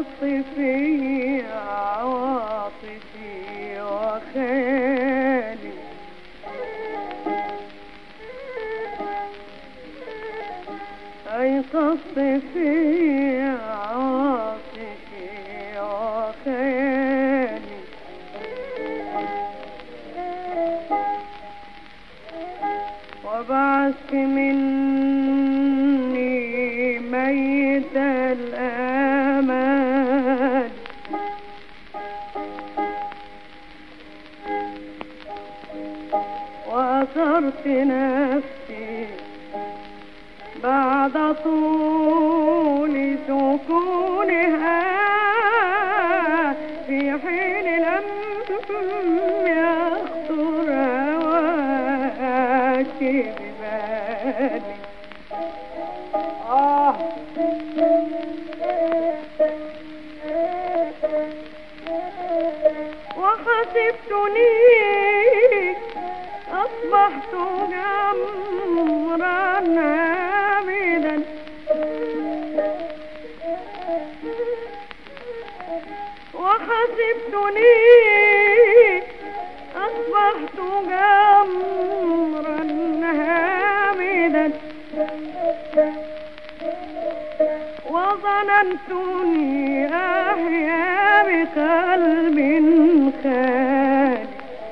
في عواطفي وخالي، أيقظت في عواطفي وخالي، وبعثت مني ميت الآمال، وأثرت نفسي بعد طول سكونها في حين لم يخطر هواك ببالي. وحسبتني أصبحت جمرا هامدا، وحسبتني أصبحت جمرا هامدا، وظننتني أحيا بقلب خالي،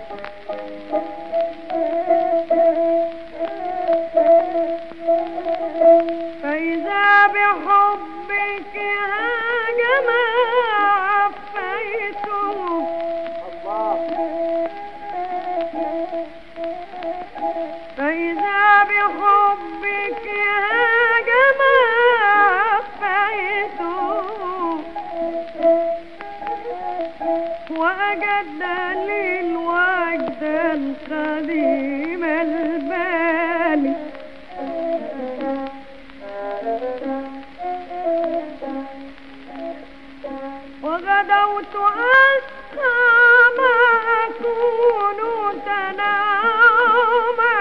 فإذا بحبك هاجم عفيته، فإذا بحبك هاجم عفيته، وأجد للوجد القديم البالي، وغدوت أسقى ما أكون تناما،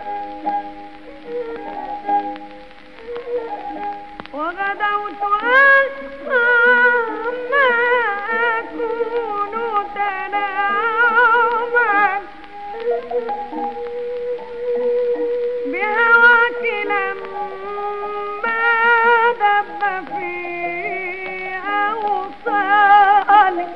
وغدوت أسقى ما أكون تناما، بهواك لما دب في أوصالي،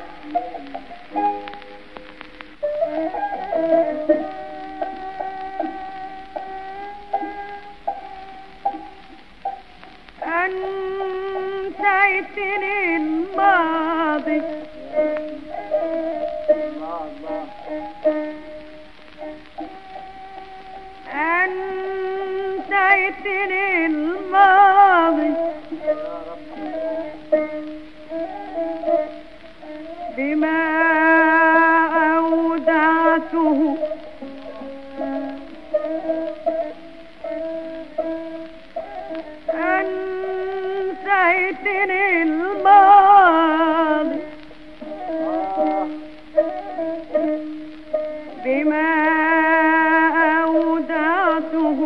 أنسيتني الماضي، أنسيتني الماضي، بما أودعته أنسيتني الماضي، بما أودعته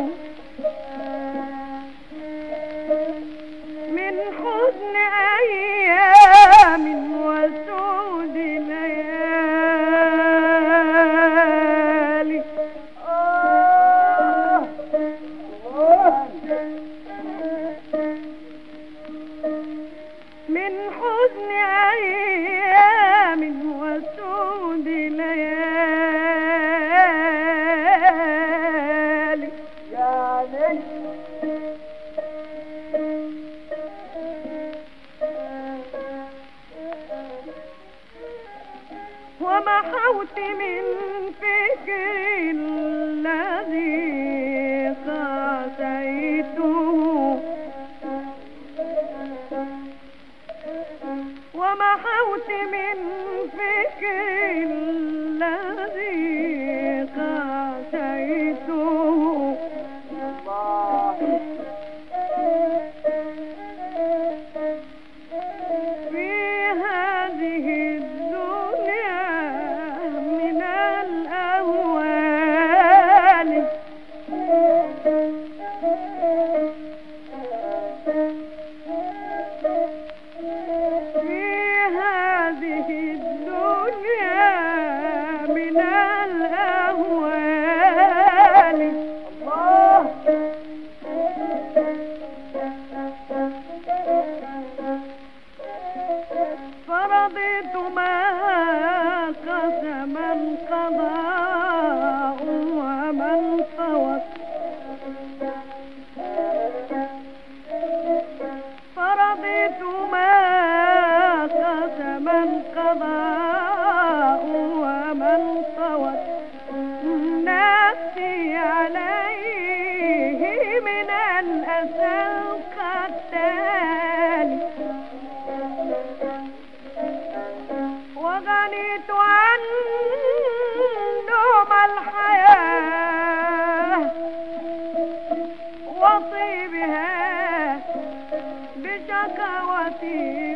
من حزن أيام وسود ليالي. من حزن أيام وسود ليالي، ومحوت من فكري الذي قاسيته، ومحوت من فكري الذي قاسيته، في هذه الدنيا من القتال وغنيت عن نوم الحياة وطيبها بشكوتي